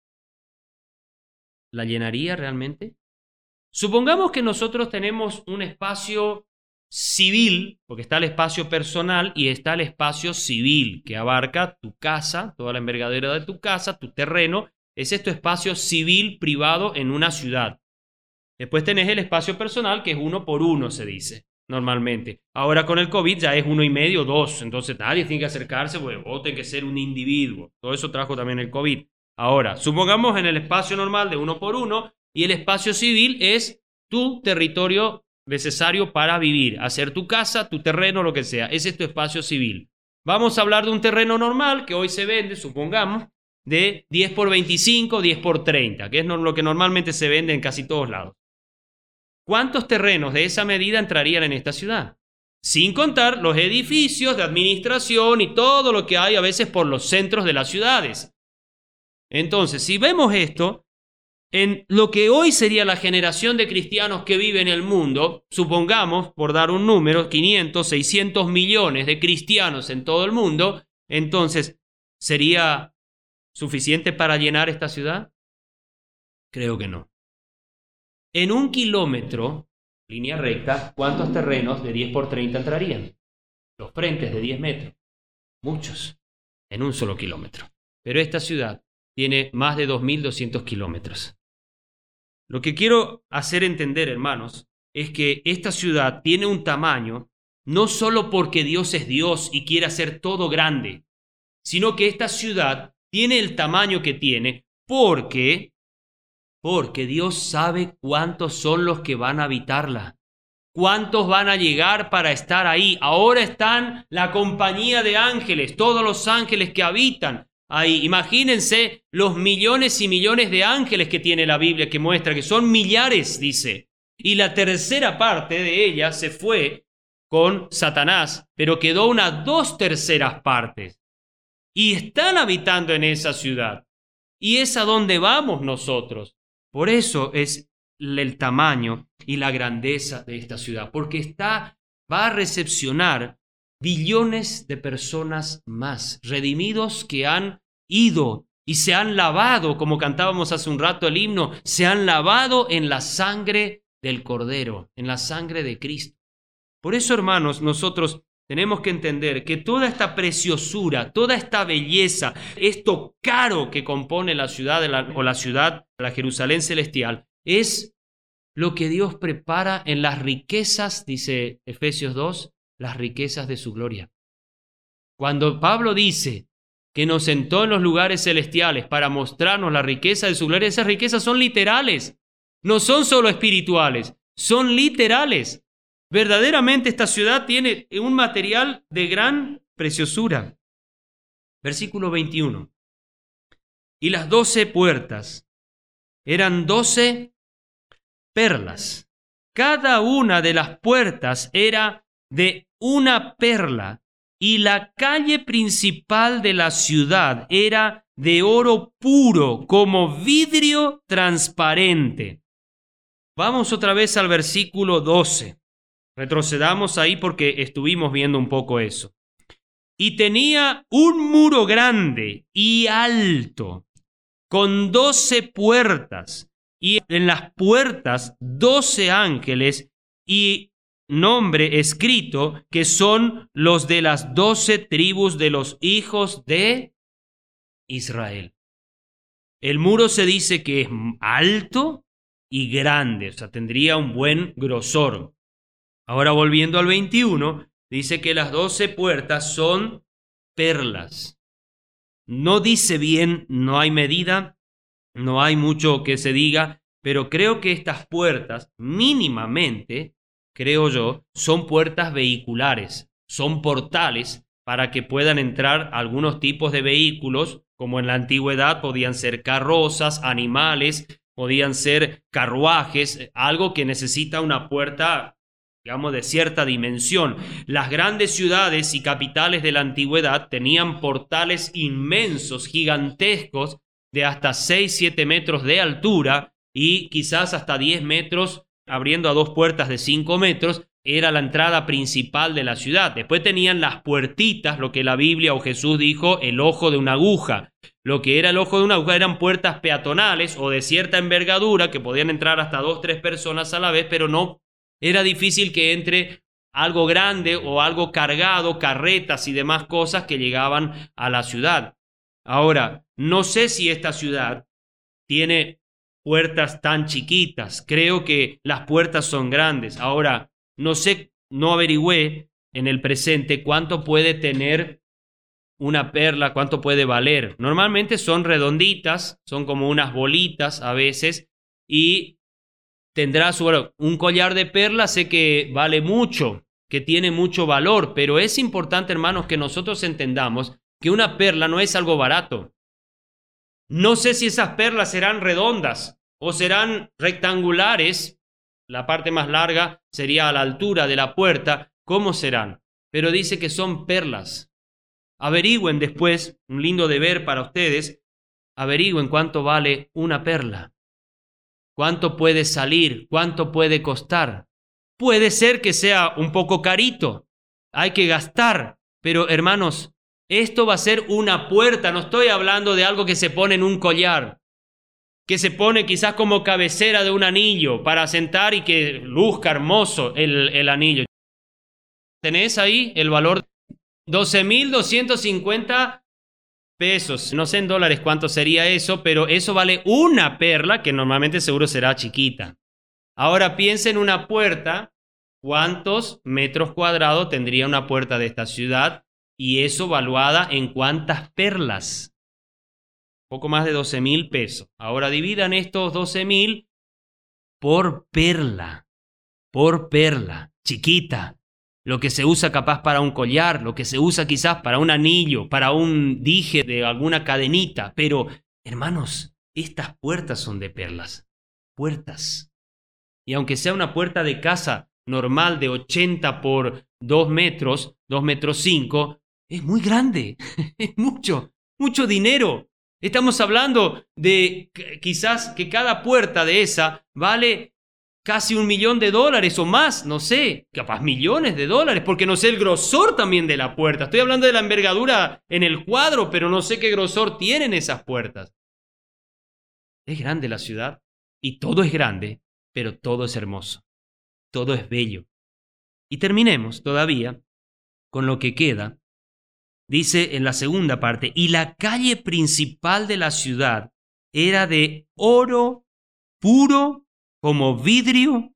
¿La llenaría realmente? Supongamos que nosotros tenemos un espacio civil, porque está el espacio personal y está el espacio civil, que abarca tu casa, toda la envergadura de tu casa, tu terreno. Ese es tu espacio civil privado en una ciudad. Después tenés el espacio personal, que es uno por uno, se dice normalmente. Ahora con el COVID ya es uno y medio, dos. Entonces nadie tiene que acercarse, porque vos tenés que ser un individuo. Todo eso trajo también el COVID. Ahora, supongamos en el espacio normal de uno por uno y el espacio civil es tu territorio necesario para vivir, hacer tu casa, tu terreno, lo que sea. Ese es tu espacio civil. Vamos a hablar de un terreno normal que hoy se vende, supongamos, de diez por veinticinco, diez por treinta, que es lo que normalmente se vende en casi todos lados. ¿Cuántos terrenos de esa medida entrarían en esta ciudad? sin contar los edificios de administración y todo lo que hay a veces por los centros de las ciudades. Entonces, si vemos esto, en lo que hoy sería la generación de cristianos que vive en el mundo, supongamos, por dar un número, quinientos, seiscientos millones de cristianos en todo el mundo, entonces, ¿sería suficiente para llenar esta ciudad? Creo que no. En un kilómetro, línea recta, ¿cuántos terrenos de diez por treinta entrarían? Los frentes de diez metros. Muchos, en un solo kilómetro. Pero esta ciudad tiene más de dos mil doscientos kilómetros. Lo que quiero hacer entender, hermanos, es que esta ciudad tiene un tamaño no solo porque Dios es Dios y quiere hacer todo grande, sino que esta ciudad tiene el tamaño que tiene porque, porque Dios sabe cuántos son los que van a habitarla, cuántos van a llegar para estar ahí. Ahora están la compañía de ángeles, todos los ángeles que habitan ahí. Imagínense los millones y millones de ángeles que tiene la Biblia, que muestra que son millares, dice. Y la tercera parte de ella se fue con Satanás, pero quedó unas dos terceras partes. Y están habitando en esa ciudad. Y es a donde vamos nosotros. Por eso es el tamaño y la grandeza de esta ciudad, porque está, va a recepcionar billones de personas más, redimidos que han ido y se han lavado, como cantábamos hace un rato el himno, se han lavado en la sangre del Cordero, en la sangre de Cristo. Por eso, hermanos, nosotros tenemos que entender que toda esta preciosura, toda esta belleza, esto caro que compone la ciudad de la, o la ciudad, la Jerusalén celestial, es lo que Dios prepara en las riquezas, dice Efesios dos, las riquezas de su gloria. Cuando Pablo dice que nos sentó en los lugares celestiales para mostrarnos la riqueza de su gloria, esas riquezas son literales, no son solo espirituales, son literales. Verdaderamente esta ciudad tiene un material de gran preciosura. Versículo veintiuno. Y las doce puertas eran doce perlas. Cada una de las puertas era de una perla. Y la calle principal de la ciudad era de oro puro, como vidrio transparente. Vamos otra vez al versículo doce. Retrocedamos ahí porque estuvimos viendo un poco eso. Y tenía un muro grande y alto, con doce puertas, y en las puertas doce ángeles y nombre escrito que son los de las doce tribus de los hijos de Israel. El muro se dice que es alto y grande, o sea, tendría un buen grosor. Ahora volviendo al veintiuno, dice que las doce puertas son perlas. No dice bien, no hay medida, no hay mucho que se diga, pero creo que estas puertas mínimamente, creo yo, son puertas vehiculares, son portales para que puedan entrar algunos tipos de vehículos, como en la antigüedad podían ser carrozas, animales, podían ser carruajes, algo que necesita una puerta, digamos, de cierta dimensión. Las grandes ciudades y capitales de la antigüedad tenían portales inmensos, gigantescos, de hasta seis, siete metros de altura y quizás hasta diez metros, abriendo a dos puertas de cinco metros, era la entrada principal de la ciudad. Después tenían las puertitas, lo que la Biblia o Jesús dijo, el ojo de una aguja. Lo que era el ojo de una aguja eran puertas peatonales o de cierta envergadura que podían entrar hasta dos, tres personas a la vez, pero no era difícil que entre algo grande o algo cargado, carretas y demás cosas que llegaban a la ciudad. Ahora, no sé si esta ciudad tiene puertas tan chiquitas. Creo que las puertas son grandes. Ahora, no sé, no averigüé en el presente cuánto puede tener una perla, cuánto puede valer. Normalmente son redonditas, son como unas bolitas a veces, y tendrá su valor. Un collar de perlas sé que vale mucho, que tiene mucho valor, pero es importante, hermanos, que nosotros entendamos que una perla no es algo barato. No sé si esas perlas serán redondas o serán rectangulares. La parte más larga sería a la altura de la puerta, cómo serán, pero dice que son perlas. Averigüen después, un lindo deber para ustedes, averigüen cuánto vale una perla. ¿Cuánto puede salir? ¿Cuánto puede costar? Puede ser que sea un poco carito, hay que gastar, pero hermanos, esto va a ser una puerta, no estoy hablando de algo que se pone en un collar, que se pone quizás como cabecera de un anillo para sentar y que luzca hermoso el, el anillo. ¿Tenés ahí el valor? doce mil doscientos cincuenta pesos. No sé en dólares cuánto sería eso, pero eso vale una perla que normalmente seguro será chiquita. Ahora piensa en una puerta. ¿Cuántos metros cuadrados tendría una puerta de esta ciudad? Y eso valuada en cuántas perlas. Poco más de doce mil pesos. Ahora dividan estos doce mil por perla. Por perla. Chiquita. Lo que se usa capaz para un collar, lo que se usa quizás para un anillo, para un dije de alguna cadenita. Pero, hermanos, estas puertas son de perlas. Puertas. Y aunque sea una puerta de casa normal de ochenta por dos metros, dos metros cinco, es muy grande. Es mucho, mucho dinero. Estamos hablando de quizás que cada puerta de esa vale casi un millón de dólares o más, no sé, capaz millones de dólares, porque no sé el grosor también de la puerta. Estoy hablando de la envergadura en el cuadro, pero no sé qué grosor tienen esas puertas. Es grande la ciudad y todo es grande, pero todo es hermoso, todo es bello. Y terminemos todavía con lo que queda. Dice en la segunda parte, y la calle principal de la ciudad era de oro puro como vidrio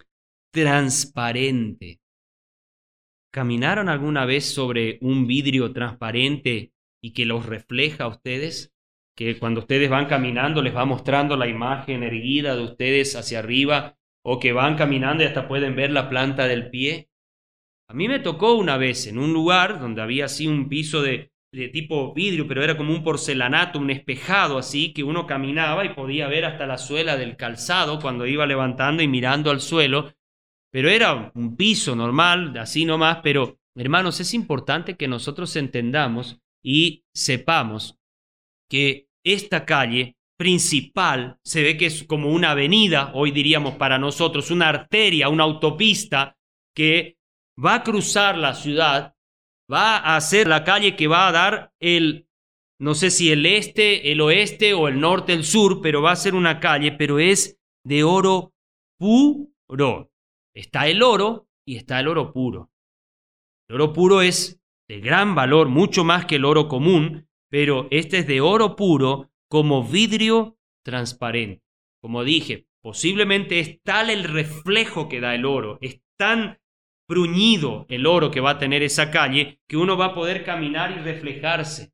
transparente. ¿Caminaron alguna vez sobre un vidrio transparente y que los refleja a ustedes? Que cuando ustedes van caminando les va mostrando la imagen erguida de ustedes hacia arriba, o que van caminando y hasta pueden ver la planta del pie. A mí me tocó una vez en un lugar donde había así un piso de, de tipo vidrio, pero era como un porcelanato, un espejado así, que uno caminaba y podía ver hasta la suela del calzado cuando iba levantando y mirando al suelo, pero era un piso normal, así nomás. Pero, hermanos, es importante que nosotros entendamos y sepamos que esta calle principal se ve que es como una avenida, hoy diríamos para nosotros, una arteria, una autopista que va a cruzar la ciudad, va a ser la calle que va a dar el, no sé si el este, el oeste o el norte, el sur, pero va a ser una calle, pero es de oro puro. Está el oro y está el oro puro. El oro puro es de gran valor, mucho más que el oro común, pero este es de oro puro como vidrio transparente. Como dije, posiblemente es tal el reflejo que da el oro, es tan bruñido el oro que va a tener esa calle que uno va a poder caminar y reflejarse.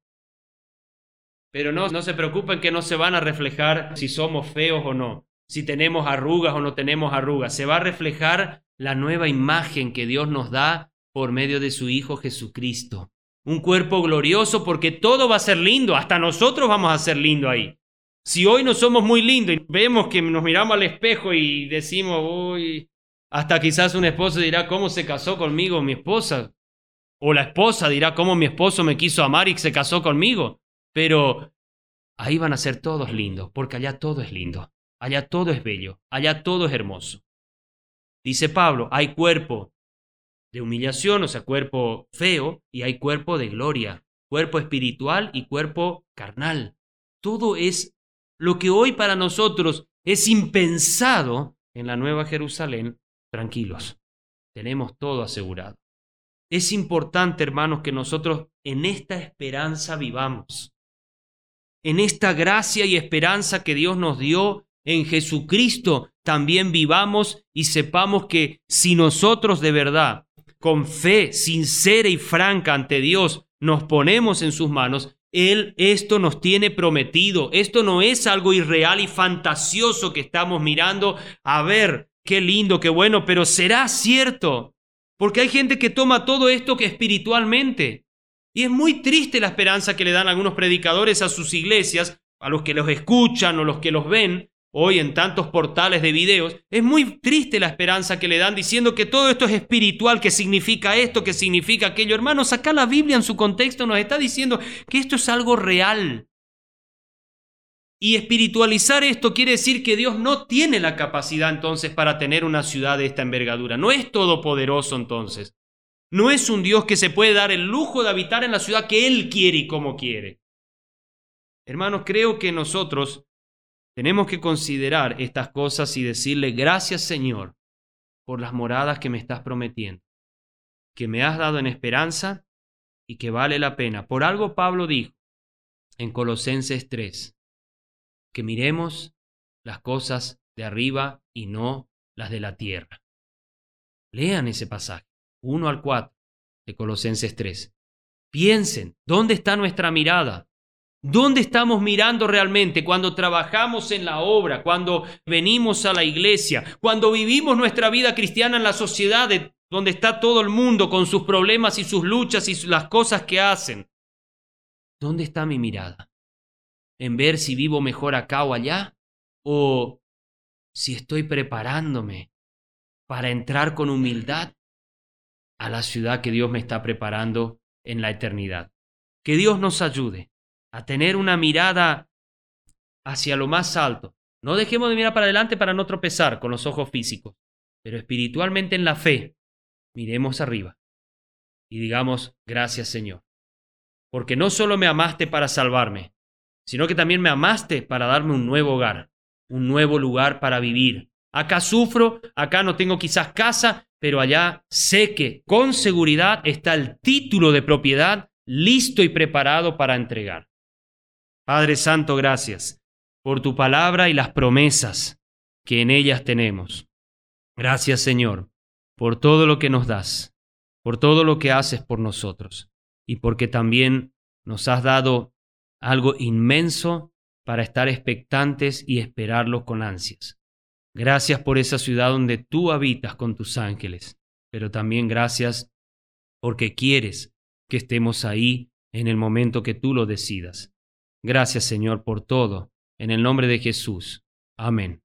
Pero no, no se preocupen que no se van a reflejar si somos feos o no, si tenemos arrugas o no tenemos arrugas. Se va a reflejar la nueva imagen que Dios nos da por medio de su Hijo Jesucristo. Un cuerpo glorioso, porque todo va a ser lindo, hasta nosotros vamos a ser lindo ahí. Si hoy no somos muy lindos y vemos que nos miramos al espejo y decimos, uy, hasta quizás un esposo dirá, ¿cómo se casó conmigo mi esposa? O la esposa dirá, ¿cómo mi esposo me quiso amar y se casó conmigo? Pero ahí van a ser todos lindos, porque allá todo es lindo, allá todo es bello, allá todo es hermoso. Dice Pablo, hay cuerpo de humillación, o sea, cuerpo feo, y hay cuerpo de gloria, cuerpo espiritual y cuerpo carnal. Todo es lo que hoy para nosotros es impensado en la Nueva Jerusalén. Tranquilos, tenemos todo asegurado. Es importante, hermanos, que nosotros en esta esperanza vivamos, en esta gracia y esperanza que Dios nos dio en Jesucristo, también vivamos y sepamos que si nosotros de verdad, con fe sincera y franca ante Dios, nos ponemos en sus manos, Él esto nos tiene prometido. Esto no es algo irreal y fantasioso que estamos mirando a ver qué lindo, qué bueno, pero será cierto. Porque hay gente que toma todo esto que espiritualmente. Y es muy triste la esperanza que le dan algunos predicadores a sus iglesias, a los que los escuchan o los que los ven, hoy en tantos portales de videos, es muy triste la esperanza que le dan diciendo que todo esto es espiritual, que significa esto, que significa aquello. Hermanos, acá la Biblia en su contexto nos está diciendo que esto es algo real. Y espiritualizar esto quiere decir que Dios no tiene la capacidad entonces para tener una ciudad de esta envergadura. No es todopoderoso entonces. No es un Dios que se puede dar el lujo de habitar en la ciudad que Él quiere y como quiere. Hermanos, creo que nosotros tenemos que considerar estas cosas y decirle gracias, Señor, por las moradas que me estás prometiendo, que me has dado en esperanza y que vale la pena. Por algo Pablo dijo en Colosenses tres, que miremos las cosas de arriba y no las de la tierra. Lean ese pasaje, uno al cuatro de Colosenses tres. Piensen, ¿dónde está nuestra mirada? ¿Dónde estamos mirando realmente cuando trabajamos en la obra, cuando venimos a la iglesia, cuando vivimos nuestra vida cristiana en la sociedad de, donde está todo el mundo con sus problemas y sus luchas y las cosas que hacen? ¿Dónde está mi mirada? ¿En ver si vivo mejor acá o allá? ¿O si estoy preparándome para entrar con humildad a la ciudad que Dios me está preparando en la eternidad? Que Dios nos ayude a tener una mirada hacia lo más alto. No dejemos de mirar para adelante para no tropezar con los ojos físicos, pero espiritualmente en la fe, miremos arriba y digamos, gracias Señor, porque no solo me amaste para salvarme, sino que también me amaste para darme un nuevo hogar, un nuevo lugar para vivir. Acá sufro, acá no tengo quizás casa, pero allá sé que con seguridad está el título de propiedad listo y preparado para entregar. Padre Santo, gracias por tu palabra y las promesas que en ellas tenemos. Gracias, Señor, por todo lo que nos das, por todo lo que haces por nosotros y porque también nos has dado algo inmenso para estar expectantes y esperarlo con ansias. Gracias por esa ciudad donde tú habitas con tus ángeles, pero también gracias porque quieres que estemos ahí en el momento que tú lo decidas. Gracias, Señor, por todo. En el nombre de Jesús. Amén.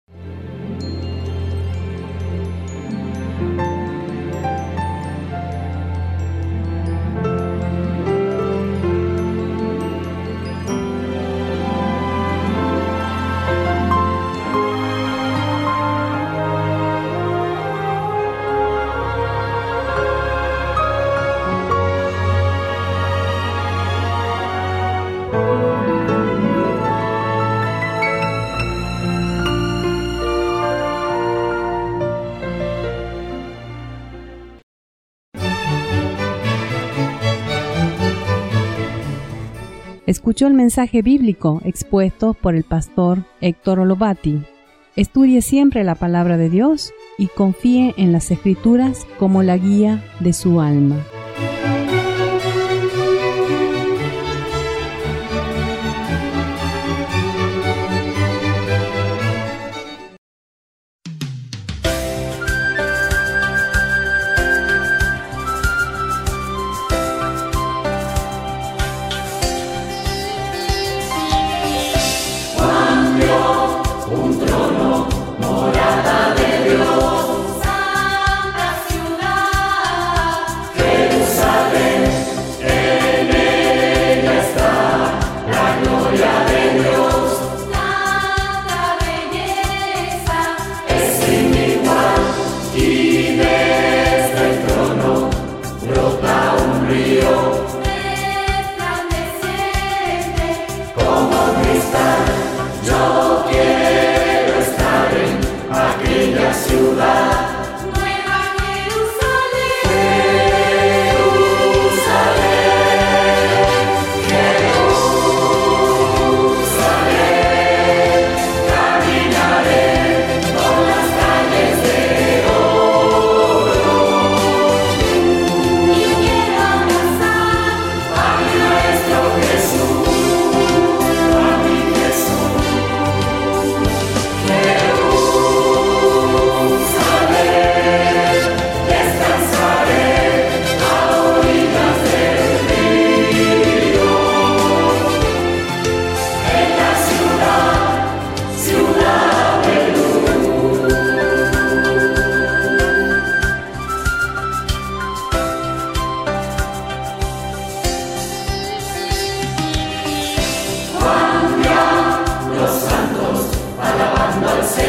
Escuchó el mensaje bíblico expuesto por el pastor Héctor Olovati. Estudie siempre la palabra de Dios y confíe en las Escrituras como la guía de su alma. Jerusalén.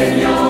Señor.